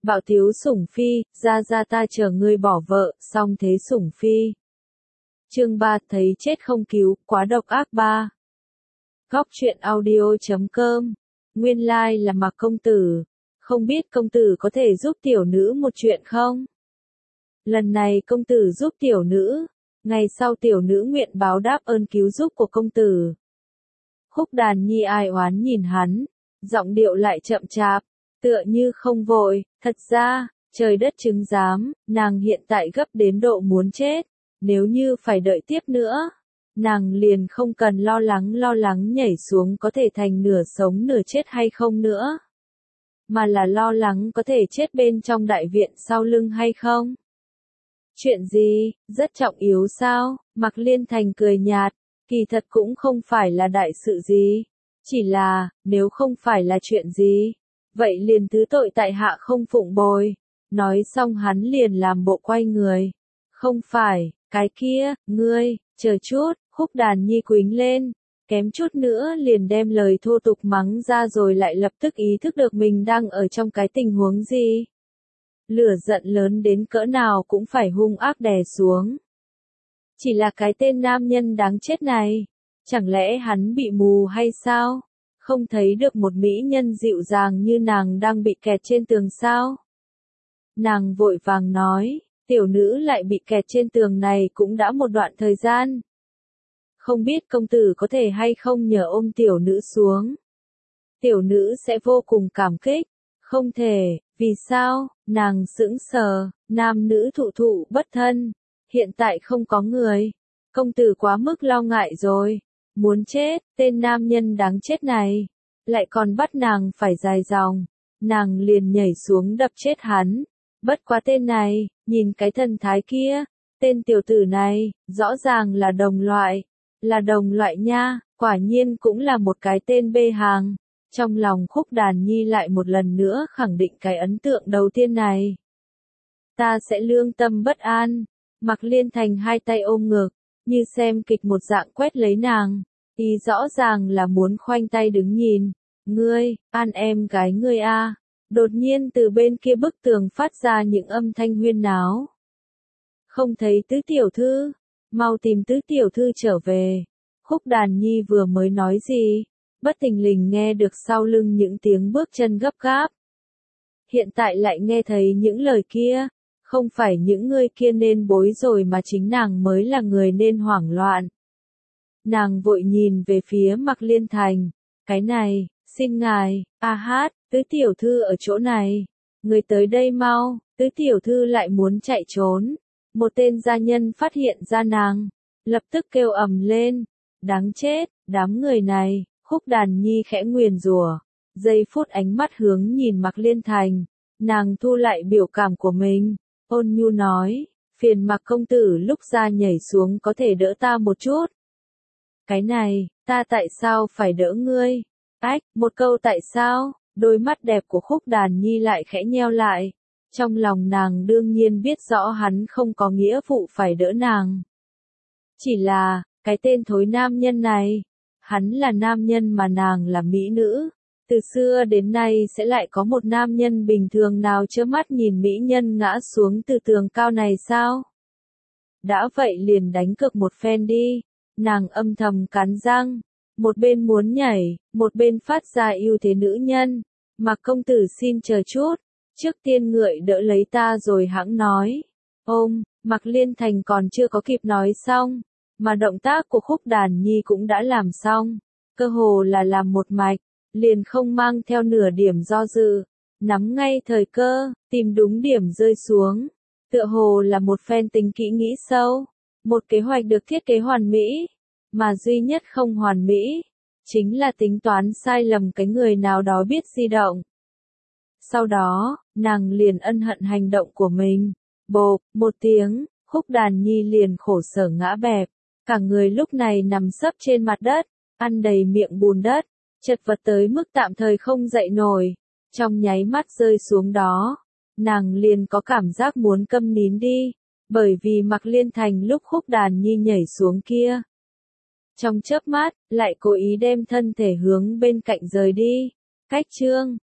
Bạo thiếu sủng phi, ra ta chờ ngươi bỏ vợ, xong thế sủng phi. Chương 3 thấy chết không cứu, quá độc ác 3. Góc truyện audio.com. Nguyên lai là Mạc công tử. Không biết công tử có thể giúp tiểu nữ một chuyện không? Lần này công tử giúp tiểu nữ, ngày sau tiểu nữ nguyện báo đáp ơn cứu giúp của công tử. Khúc Đàn Nhi ai oán nhìn hắn, giọng điệu lại chậm chạp, tựa như không vội, thật ra, trời đất chứng giám, nàng hiện tại gấp đến độ muốn chết, nếu như phải đợi tiếp nữa, nàng liền không cần lo lắng nhảy xuống có thể thành nửa sống nửa chết hay không nữa, mà là lo lắng có thể chết bên trong đại viện sau lưng hay không. Chuyện gì, rất trọng yếu sao? Mạc Liên Thành cười nhạt, kỳ thật cũng không phải là đại sự gì, chỉ là, nếu không phải là chuyện gì, vậy liền thứ tội tại hạ không phụng bồi. Nói xong hắn liền làm bộ quay người. Không phải, cái kia, ngươi, chờ chút, Khúc Đàn Nhi quýnh lên, kém chút nữa liền đem lời thô tục mắng ra rồi lại lập tức ý thức được mình đang ở trong cái tình huống gì. Lửa giận lớn đến cỡ nào cũng phải hung ác đè xuống. Chỉ là cái tên nam nhân đáng chết này, chẳng lẽ hắn bị mù hay sao? Không thấy được một mỹ nhân dịu dàng như nàng đang bị kẹt trên tường sao? Nàng vội vàng nói, tiểu nữ lại bị kẹt trên tường này cũng đã một đoạn thời gian. Không biết công tử có thể hay không nhờ ôm tiểu nữ xuống. Tiểu nữ sẽ vô cùng cảm kích. Không thể, vì sao? Nàng sững sờ, nam nữ thụ bất thân. Hiện tại không có người. Công tử quá mức lo ngại rồi. Muốn chết, tên nam nhân đáng chết này. Lại còn bắt nàng phải dài dòng. Nàng liền nhảy xuống đập chết hắn. Bất quá tên này, nhìn cái thần thái kia. Tên tiểu tử này, rõ ràng là đồng loại. Là đồng loại nha, quả nhiên cũng là một cái tên bê hàng. Trong lòng Khúc Đàn Nhi lại một lần nữa khẳng định cái ấn tượng đầu tiên này. Ta sẽ lương tâm bất an. Mạc Liên Thành hai tay ôm ngực, như xem kịch một dạng quét lấy nàng. Ý rõ ràng là muốn khoanh tay đứng nhìn. Ngươi, an em gái ngươi a. Đột nhiên từ bên kia bức tường phát ra những âm thanh huyên náo. Không thấy tứ tiểu thư, mau tìm tứ tiểu thư trở về. Khúc Đàn Nhi vừa mới nói gì, bất thình lình nghe được sau lưng những tiếng bước chân gấp gáp. Hiện tại lại nghe thấy những lời kia, không phải những người kia nên bối rồi mà chính nàng mới là người nên hoảng loạn. Nàng vội nhìn về phía Mạc Liên Thành, cái này, xin ngài, tứ tiểu thư ở chỗ này, người tới đây mau, tứ tiểu thư lại muốn chạy trốn. Một tên gia nhân phát hiện ra nàng, lập tức kêu ầm lên, đáng chết, đám người này. Khúc Đàn Nhi khẽ nguyền rủa, giây phút ánh mắt hướng nhìn Mạc Liên Thành, nàng thu lại biểu cảm của mình, ôn nhu nói, phiền Mạc công tử lúc ra nhảy xuống có thể đỡ ta một chút. Cái này, ta tại sao phải đỡ ngươi? Một câu tại sao, đôi mắt đẹp của Khúc Đàn Nhi lại khẽ nheo lại. Trong lòng nàng đương nhiên biết rõ hắn không có nghĩa vụ phải đỡ nàng. Chỉ là, cái tên thối nam nhân này, hắn là nam nhân mà nàng là mỹ nữ. Từ xưa đến nay sẽ lại có một nam nhân bình thường nào trơ mắt nhìn mỹ nhân ngã xuống từ tường cao này sao? Đã vậy liền đánh cược một phen đi. Nàng âm thầm cắn răng, một bên muốn nhảy, một bên phát ra ưu thế nữ nhân. Mạc công tử xin chờ chút. Trước tiên ngựa đỡ lấy ta rồi hãng nói. Mạc Liên Thành còn chưa có kịp nói xong, mà động tác của Khúc Đàn Nhi cũng đã làm xong. Cơ hồ là làm một mạch, liền không mang theo nửa điểm do dự. Nắm ngay thời cơ, tìm đúng điểm rơi xuống. Tựa hồ là một phen tính kỹ nghĩ sâu. Một kế hoạch được thiết kế hoàn mỹ, mà duy nhất không hoàn mỹ, chính là tính toán sai lầm cái người nào đó biết di động. Sau đó, nàng liền ân hận hành động của mình. Bộp, một tiếng, Khúc Đàn Nhi liền khổ sở ngã bẹp. Cả người lúc này nằm sấp trên mặt đất, ăn đầy miệng bùn đất, chật vật tới mức tạm thời không dậy nổi. Trong nháy mắt rơi xuống đó, nàng liền có cảm giác muốn câm nín đi, bởi vì Mạc Liên Thành lúc Khúc Đàn Nhi nhảy xuống kia. Trong chớp mắt, lại cố ý đem thân thể hướng bên cạnh rời đi. Cách chương